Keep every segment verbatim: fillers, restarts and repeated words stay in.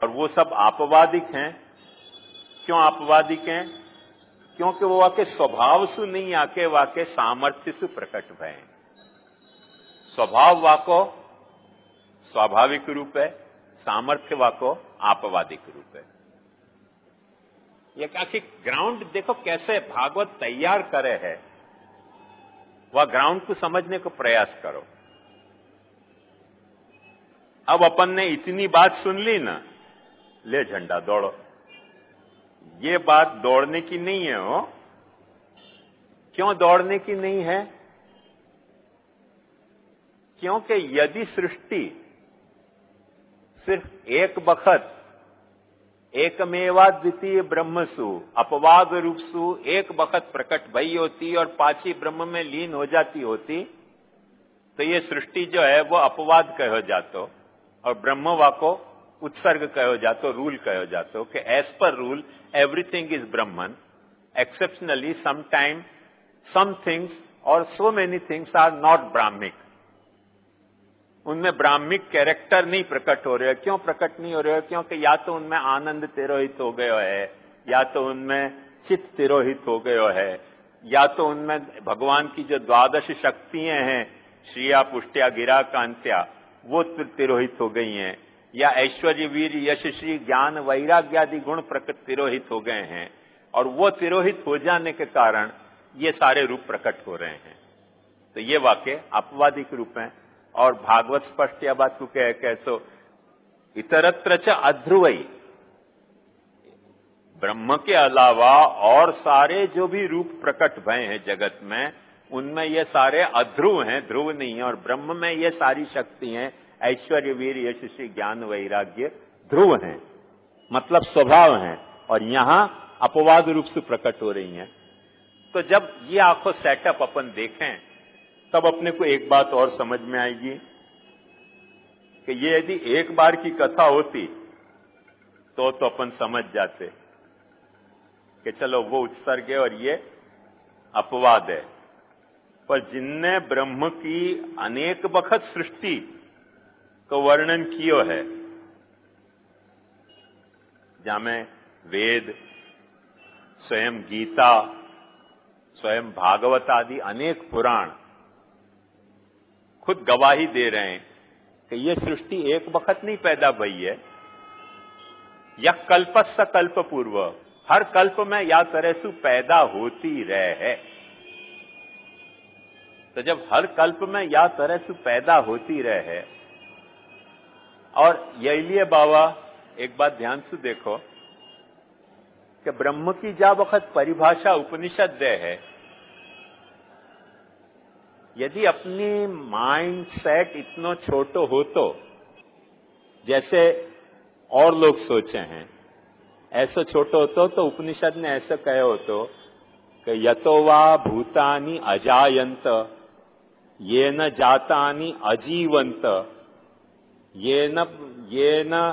और वो सब आपवादिक हैं। क्यों आपवादिक हैं? क्योंकि वो वाके स्वभाव से नहीं आके वाके सामर्थ्य से प्रकट भय। स्वभाव वाको स्वाभाविक रूप है, सामर्थ्य वाको आपवादिक रूप है। ये आखिर ग्राउंड देखो कैसे भागवत तैयार करे है, वह ग्राउंड को समझने को प्रयास करो। अब अपन ने इतनी बात सुन ली ना, ले झंडा दौड़ो। ये बात दौड़ने की नहीं है। हो क्यों दौड़ने की नहीं है? क्योंकि यदि सृष्टि सिर्फ एक बखत एकमेवा द्वितीय ब्रह्मसु अपवाद रूप सु एक बखत प्रकट भई होती और पांची ब्रह्म में लीन हो जाती होती, तो ये सृष्टि जो है वो अपवाद कहो जातो और ब्रह्म वाको उत्सर्ग कहो जातो, रूल कहो जातो कि as per rule everything is Brahman, exceptionally sometime some things और so many things are not Brahmic. उनमें ब्राह्मिक कैरेक्टर नहीं प्रकट हो रहे हो। क्यों प्रकट नहीं हो रहे हो? क्योंकि या तो उनमें आनंद तिरोहित हो गयो है, या तो उनमें चित्त तिरोहित हो गयो है, या तो उनमें भगवान की जो द्वादश शक्तियां हैं, श्रिया पुष्ट्या गिरा कांत्या, वो तिरोहित हो गई हैं, या ऐश्वर्य वीर यशश्री ज्ञान वैराग्य आदि गुण प्रकट तिरोहित हो गए हैं, और वो तिरोहित हो जाने के कारण ये सारे रूप प्रकट हो रहे हैं। तो ये वाक्य अपवादिक रूप हैं। और भागवत स्पष्ट यह बात को कह कैसो इतरत्र च अध्रुवई, ब्रह्म के अलावा और सारे जो भी रूप प्रकट भय हैं जगत में, उनमें ये सारे अध्रुव हैं, ध्रुव नहीं है। और ब्रह्म में ये सारी शक्ति हैं, ऐश्वर्य वीर यशस्वी ज्ञान वैराग्य, ध्रुव हैं, मतलब स्वभाव हैं, और यहां अपवाद रूप से प्रकट हो रही हैं। तो जब ये आंखों सेटअप अपन देखें, तब अपने को एक बात और समझ में आएगी कि ये यदि एक बार की कथा होती तो तो अपन समझ जाते कि चलो वो उत्सर्ग है और ये अपवाद है। पर जिनने ब्रह्म की अनेक बखत सृष्टि को वर्णन कियो है, जामे वेद, स्वयं गीता, स्वयं भागवत आदि अनेक पुराण खुद गवाही दे रहे हैं कि यह सृष्टि एक वक्त नहीं पैदा भई है। यह कल्पस्स कल्प पूर्व, हर कल्प में या तरह से पैदा होती रहे है। तो जब हर कल्प में या तरह से पैदा होती रहे है, और यही लिए बाबा एक बात ध्यान से देखो कि ब्रह्म की जा वक्त परिभाषा उपनिषद दे है, यदि अपनी माइंड सेट इतना छोटो हो तो जैसे और लोग सोचे हैं, ऐसा छोटो होतो तो उपनिषद ने ऐसा कहे होतो कि यतो वा भूतानि अजायंत ये न जातानि अजीवंत ये न ये न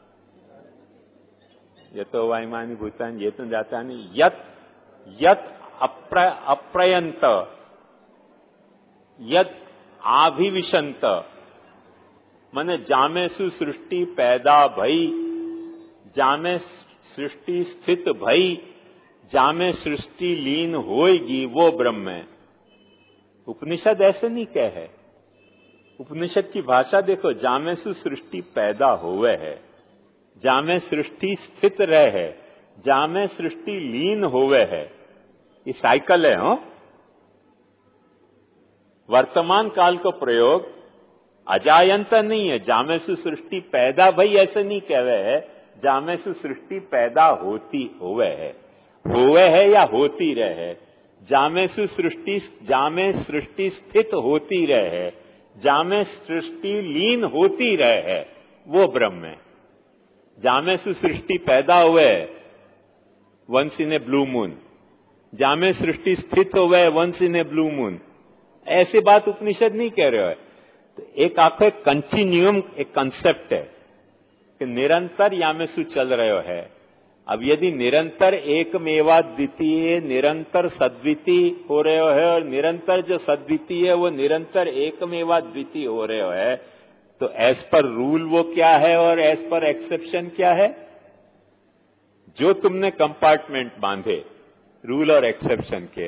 यतो वा इमानि भूतानि ये न जातानि यत यत अप्र अप्रयंत यद आभिविशंत, माने जामे सु सृष्टि पैदा भई, जामे सृष्टि स्थित भई, जामे सृष्टि लीन होएगी, वो ब्रह्म है। उपनिषद ऐसे नहीं कहे है। उपनिषद की भाषा देखो, जामे सु सृष्टि पैदा होवे है, जामे सृष्टि स्थित रहे है, जामे सृष्टि लीन होवे है। ये साइकिल है। हो वर्तमान काल का प्रयोग अजायंत नहीं है। जामे से सृष्टि पैदा भई ऐसे नहीं कहे है, जामे से सृष्टि पैदा होती होवे है, होवे है या होती रहे। जामे से सृष्टि जामे सृष्टि स्थित होती रहे, जामे सृष्टि लीन होती रहे, वो ब्रह्म है। जामे से सृष्टि पैदा हुए once in a blue moon, जामे सृष्टि स्थित हुए once in a blue moon, ऐसी बात उपनिषद नहीं कह रहे हो। तो एक आखो एक कंटिन्यूम, एक कंसेप्ट है कि निरंतर यामेसु चल रहे है। अब यदि निरंतर एक मेवा द्वितीय निरंतर सद्वितीय हो रहे है, और निरंतर जो सद्वितीय है वो निरंतर एक मेवा द्वितीय हो रहे है, तो एज पर रूल वो क्या है और एज पर एक्सेप्शन क्या है? जो तुमने कंपार्टमेंट बांधे रूल और एक्सेप्शन के,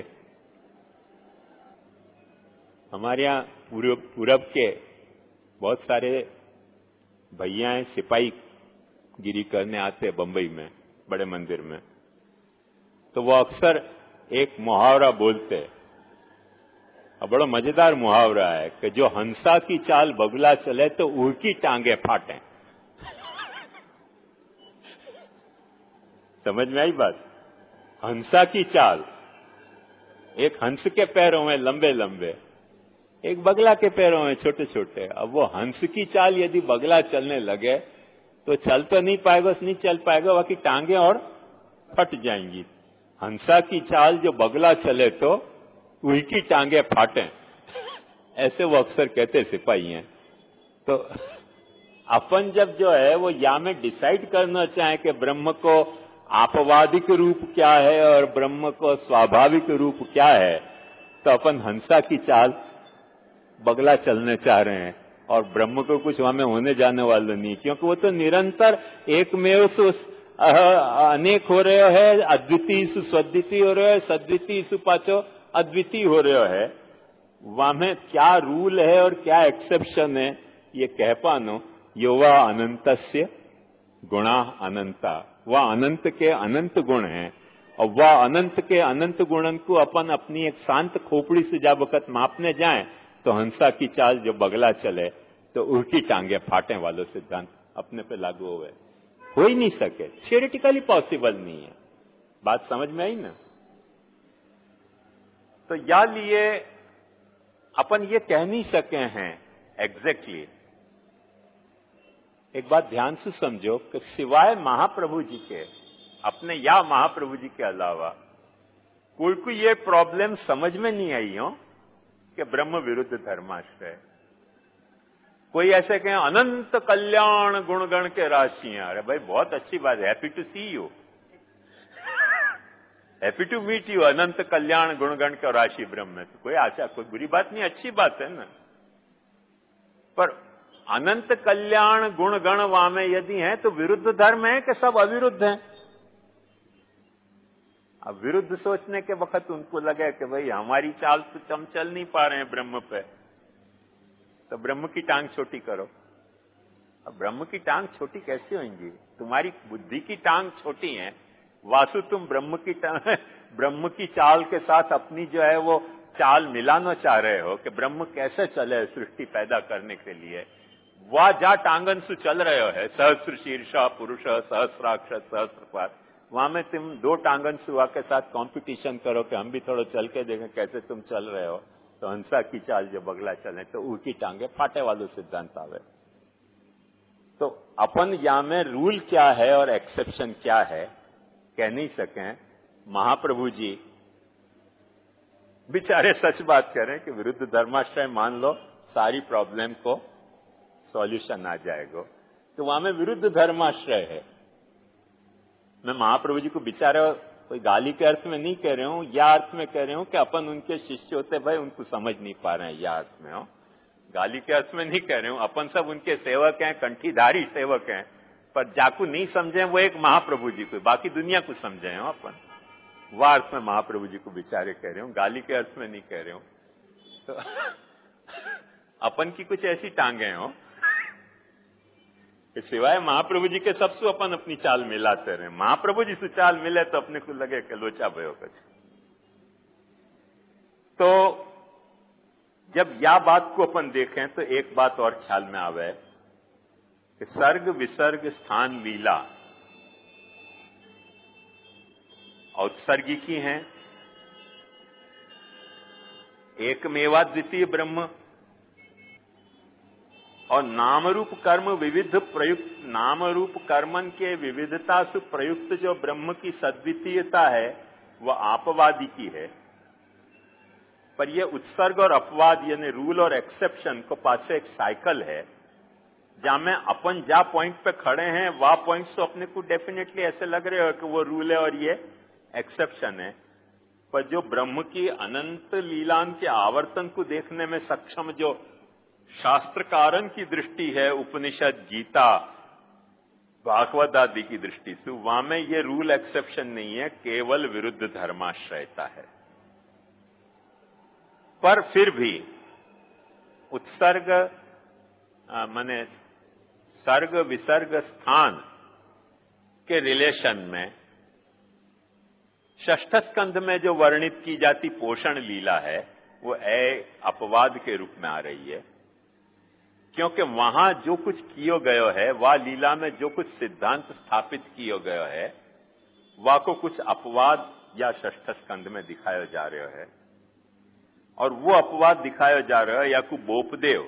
हमारे यहां पूरब पूरब के बहुत सारे भैया हैं, सिपाही गिरी करने आते हैं बंबई में बड़े मंदिर में, तो वो अक्सर एक मुहावरा बोलते हैं, और बड़ा मजेदार मुहावरा है कि जो हंसा की चाल बगुला चले तो उड़की टांगे फाटे। समझ में आई बात? हंसा की चाल, एक हंस के पैरों में लंबे लंबे, एक बगला के पैरों में छोटे छोटे। अब वो हंस की चाल यदि बगला चलने लगे तो चल तो नहीं पाएगा, नहीं चल पाएगा, बाकी टांगे और फट जाएंगी। हंसा की चाल जो बगला चले तो उनकी टांगे फाटे, ऐसे वो अक्सर कहते सिपाही हैं। तो अपन जब जो है वो या में डिसाइड करना चाहे कि ब्रह्म को आपवादिक रूप क्या है और ब्रह्म को स्वाभाविक रूप क्या है, तो अपन हंसा की चाल बगला चलने चाह रहे हैं, और ब्रह्म को कुछ वहां में होने जाने वाला नहीं, क्योंकि वो तो निरंतर एक में उस अनेक हो रहे है, अद्वितीय सु स्वद्वितीय हो रहे हो, सद्वितीय सु पाचो अद्वितीय हो रहे है। वहां में क्या रूल है और क्या एक्सेप्शन है ये कह पानो, योवा अनंतस्य गुणा अनंता, वह अनंत के अनंत गुण हैं, और वह अनंत के अनंत गुणन को अपन अपनी एक शांत खोपड़ी से जब वक्त मापने जाएं तो हंसा की चाल जो बगला चले तो उल्टी टांगे फाटे वालों सिद्धांत अपने पे लागू हुए, हो ही नहीं सके, थियोरेटिकली पॉसिबल नहीं है। बात समझ में आई ना? तो या लिए अपन ये कह नहीं सके हैं एग्जैक्टली। एक बात ध्यान से समझो कि सिवाय महाप्रभु जी के, अपने या महाप्रभु जी के अलावा कोई को ये प्रॉब्लम समझ में नहीं आई हो कि ब्रह्म विरुद्ध धर्माश्रय। कोई ऐसे कहें अनंत कल्याण गुणगण के राशियां, अरे भाई बहुत अच्छी बात है, happy to see you, happy to meet you, अनंत कल्याण गुणगण के राशि ब्रह्म में, तो कोई आशा, कोई बुरी बात नहीं, अच्छी बात है ना। पर अनंत कल्याण गुण गण वहां में यदि है तो विरुद्ध धर्म है कि सब अविरुद्ध हैं? अब विरुद्ध सोचने के वक्त उनको लगे कि भाई हमारी चाल तो हम चल नहीं पा रहे हैं ब्रह्म पे, तो ब्रह्म की टांग छोटी करो। अब ब्रह्म की टांग छोटी कैसे होंगी? तुम्हारी बुद्धि की टांग छोटी है, वासु तुम ब्रह्म की टांग ब्रह्म की चाल के साथ अपनी जो है वो चाल मिलाना चाह रहे हो कि ब्रह्म कैसे चले सृष्टि पैदा करने के लिए। वह जा टांगन से चल रहे हो है, सहस्र शीर्षा पुरुष सहस्राक्ष सहस्रपाद, वहां में तुम दो टांगन सुआ के साथ कंपटीशन करो कि हम भी थोड़ा चल के देखें कैसे तुम चल रहे हो, तो हंसा की चाल जो बगला चले तो उल्टी टांगे फाटे वालों सिद्धांत आवे। तो अपन या में रूल क्या है और एक्सेप्शन क्या है कह नहीं सके। महाप्रभु जी बेचारे सच बात करें कि विरुद्ध धर्माश्रय मान लो सारी प्रॉब्लम को सॉल्यूशन आ जाएगा, तो वहां में विरुद्ध धर्माश्रय है। मैं महाप्रभु जी को बेचारे कोई गाली के अर्थ में नहीं कह रहे हूं, या अर्थ में कह रहे हूं कि अपन उनके शिष्य होते भाई उनको समझ नहीं पा रहे हैं, या अर्थ में हो, गाली के अर्थ में नहीं कह रहे हूं। अपन सब उनके सेवक हैं, कंठीधारी सेवक हैं, पर जाकू नहीं समझे वो एक महाप्रभु जी को, बाकी दुनिया को समझे हो अपन, वह अर्थ में महाप्रभु जी को बेचारे कह रहे हूं, गाली के अर्थ में नहीं कह रहे हूं। तो अपन की कुछ ऐसी टांगे हो कि सिवाय महाप्रभु जी के सबसे अपन अपनी चाल मिलाते रहे। महाप्रभु जी से चाल मिले तो अपने को लगे कि लोचा भयो कुछ। तो जब या बात को अपन देखें तो एक बात और ख्याल में आवे कि सर्ग विसर्ग स्थान लीला औत्सर्गिकी हैं, एकमेवा द्वितीय ब्रह्म, और नाम रूप कर्म विविध प्रयुक्त, नाम रूप कर्मन के विविधता से प्रयुक्त जो ब्रह्म की सद्वितीयता है वह आपवादी की है। पर यह उत्सर्ग और अपवाद यानी रूल और एक्सेप्शन को पाछे एक साइकिल है, जहां में अपन जा पॉइंट पे खड़े हैं वह पॉइंट तो अपने को डेफिनेटली ऐसे लग रहे हो कि वो रूल है और ये एक्सेप्शन है। पर जो ब्रह्म की अनंत लीलान के आवर्तन को देखने में सक्षम जो शास्त्रकारन की दृष्टि है, उपनिषद, गीता, भागवत आदि की दृष्टि से, वहां में ये रूल एक्सेप्शन नहीं है, केवल विरुद्ध धर्माश्रयता है। पर फिर भी उत्सर्ग माने सर्ग विसर्ग स्थान के रिलेशन में षष्ठ स्कंध में जो वर्णित की जाती पोषण लीला है वो ए अपवाद के रूप में आ रही है, क्योंकि वहां जो कुछ कियो गयो है, वह लीला में जो कुछ सिद्धांत स्थापित कियो गयो है, वह को कुछ अपवाद या षष्ठ स्कंध में दिखाया जा रहा है। और वो अपवाद दिखाया जा रहा है या को बोपदेव।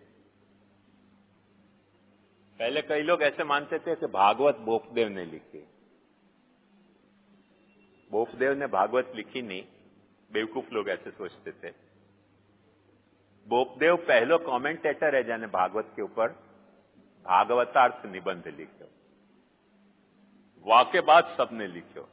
पहले कई लोग ऐसे मानते थे कि भागवत बोपदेव ने लिखी। बोपदेव ने भागवत लिखी नहीं, बेवकूफ लोग ऐसे सोचते थे। बोपदेव पहलो कमेंटेटर है जिन्हें भागवत के ऊपर भागवतार्थ निबंध लिखो, वाके बाद सबने लिखो।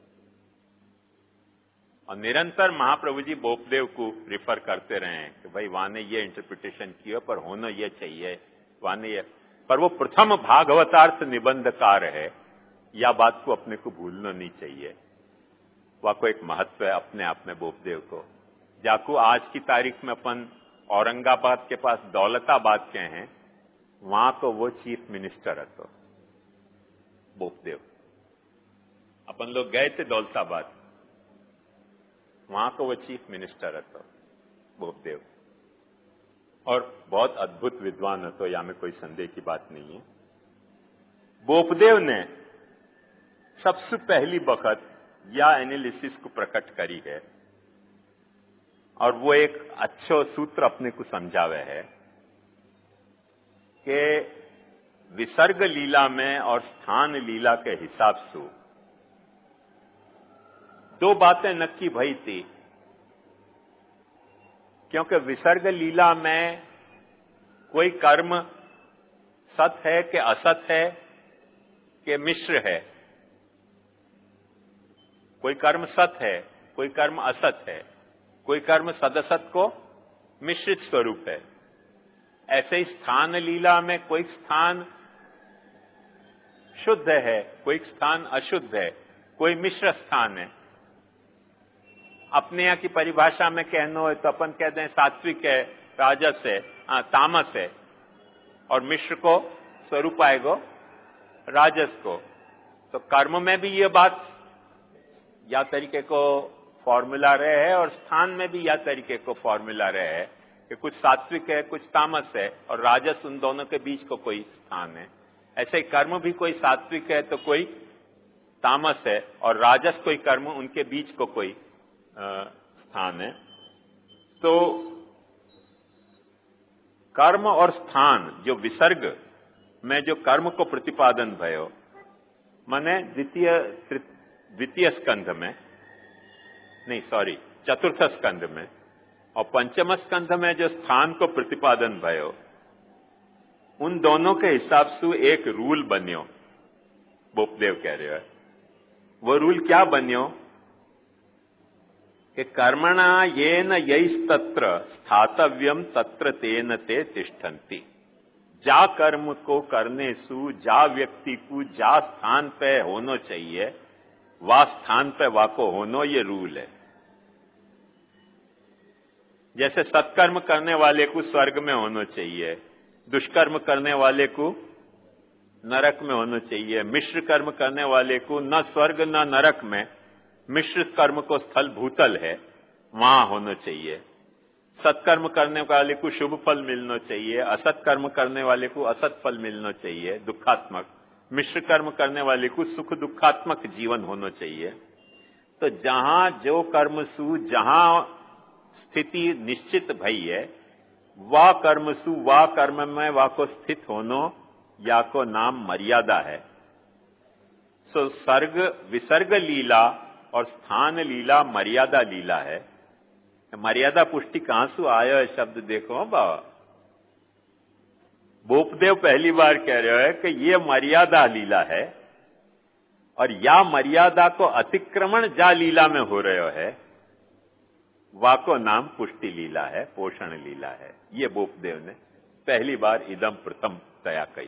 और निरंतर महाप्रभु जी बोपदेव को रिफर करते रहे हैं कि भाई वहां ने ये इंटरप्रिटेशन किया, पर होना ये चाहिए, वहां ने ये, पर वो प्रथम भागवतार्थ निबंधकार है, या बात को अपने को भूलना नहीं चाहिए। वह को एक महत्व है अपने आप में बोपदेव को, जाको आज की तारीख में अपन औरंगाबाद के पास दौलताबाद के हैं, वहां को वो चीफ मिनिस्टर है। तो बोपदेव अपन लोग गए थे दौलताबाद, वहां को वो चीफ मिनिस्टर है। तो बोपदेव और बहुत अद्भुत विद्वान है, तो या में कोई संदेह की बात नहीं है। बोपदेव ने सबसे पहली बखत या एनालिसिस को प्रकट करी है, और वो एक अच्छो सूत्र अपने को समझावे है कि विसर्ग लीला में और स्थान लीला के हिसाब से दो बातें नक्की भई थी। क्योंकि विसर्ग लीला में कोई कर्म सत है कि असत है कि मिश्र है, कोई कर्म सत है, कोई कर्म असत है, कोई कर्म सदसत को मिश्रित स्वरूप है। ऐसे ही स्थान लीला में कोई स्थान शुद्ध है, कोई स्थान अशुद्ध है, कोई मिश्र स्थान है। अपने यहां की परिभाषा में कहना हो तो अपन कहते हैं सात्विक है, राजस है, आ, तामस है, और मिश्र को स्वरूप आएगो राजस को। तो कर्म में भी ये बात या तरीके को फॉर्मूला रहे है, और स्थान में भी या तरीके को फॉर्मूला रहे है कि कुछ सात्विक है, कुछ तामस है, और राजस उन दोनों के बीच को कोई स्थान है। ऐसे ही कर्म भी कोई सात्विक है तो कोई तामस है, और राजस कोई कर्म उनके बीच को कोई आ, स्थान है। तो कर्म और स्थान जो विसर्ग में जो कर्म को प्रतिपादन भयो, माने द्वितीय द्वितीय स्कंध में नहीं सॉरी चतुर्थ स्कंध में, और पंचम स्कंध में जो स्थान को प्रतिपादन भयो, उन दोनों के हिसाब से एक रूल बन्यो। बोपदेव कह रहे हैं वो रूल क्या बन्यो कि कर्मणा येन यैस्तत्र स्थातव्यम तत्र तेन ते तिष्ठन्ति। जा कर्म को करने सु जा व्यक्ति को जा स्थान पे होना चाहिए, वा स्थान पे वाको होनो, ये रूल है। जैसे सत्कर्म करने वाले को स्वर्ग में होना चाहिए, दुष्कर्म करने वाले को नरक में होना चाहिए, मिश्र कर्म करने वाले को न स्वर्ग न नरक में, मिश्र कर्म को स्थल भूतल है वहां होना चाहिए। सत्कर्म करने वाले को शुभ फल मिलना चाहिए, असत कर्म करने वाले को असत फल मिलना चाहिए दुखात्मक, मिश्र कर्म करने वाले को सुख दुखात्मक जीवन होना चाहिए। तो जहां जो कर्म सु जहां स्थिति निश्चित भई है, वह कर्म सु वह कर्म में वह को स्थित होनो या को नाम मर्यादा है। सो सर्ग विसर्ग लीला और स्थान लीला मर्यादा लीला है। मर्यादा पुष्टि कहां से आयो है शब्द देखो बाबा। बोपदेव पहली बार कह रहे हैं कि ये मर्यादा लीला है, और या मर्यादा को अतिक्रमण जा लीला में हो रहे है, वाको नाम पुष्टि लीला है, पोषण लीला है। ये बोपदेव ने पहली बार इदम प्रथम तया कही।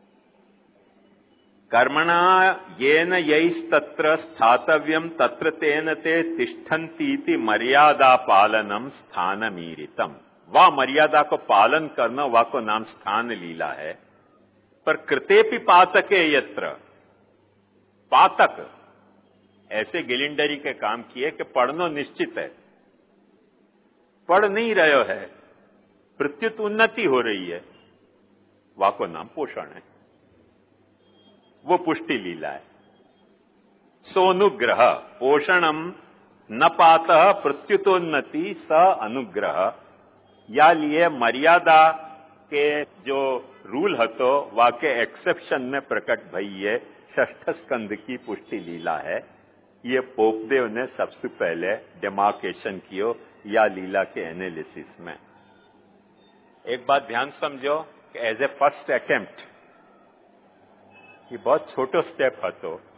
कर्मणा येन यैस्तत्र स्थातव्यम तत्र तेन ते तिष्ठन्तीति मर्यादा पालनम स्थानमीरितम। वह मर्यादा को पालन करना, वह को नाम स्थान लीला है। पर कृतेपि पातके यत्र, पातक ऐसे गिलिंडरी के काम किए कि पढ़नो निश्चित है, पढ़ नहीं रहे है, प्रत्युत उन्नति हो रही है, वह को नाम पोषण है, वो पुष्टि लीला है। सोनुग्रह पोषणम न पातः प्रत्युतोन्नति स अनुग्रह। या लिए मर्यादा के जो रूल हतो वाके एक्सेप्शन में प्रकट भई ये षष्ठ स्कंद की पुष्टि लीला है। ये पोपदेव ने सबसे पहले डेमार्केशन कियो या लीला के एनालिसिस में। एक बात ध्यान समझो कि एज ए फर्स्ट अटेम्प्ट ये बहुत छोटो स्टेप हतो,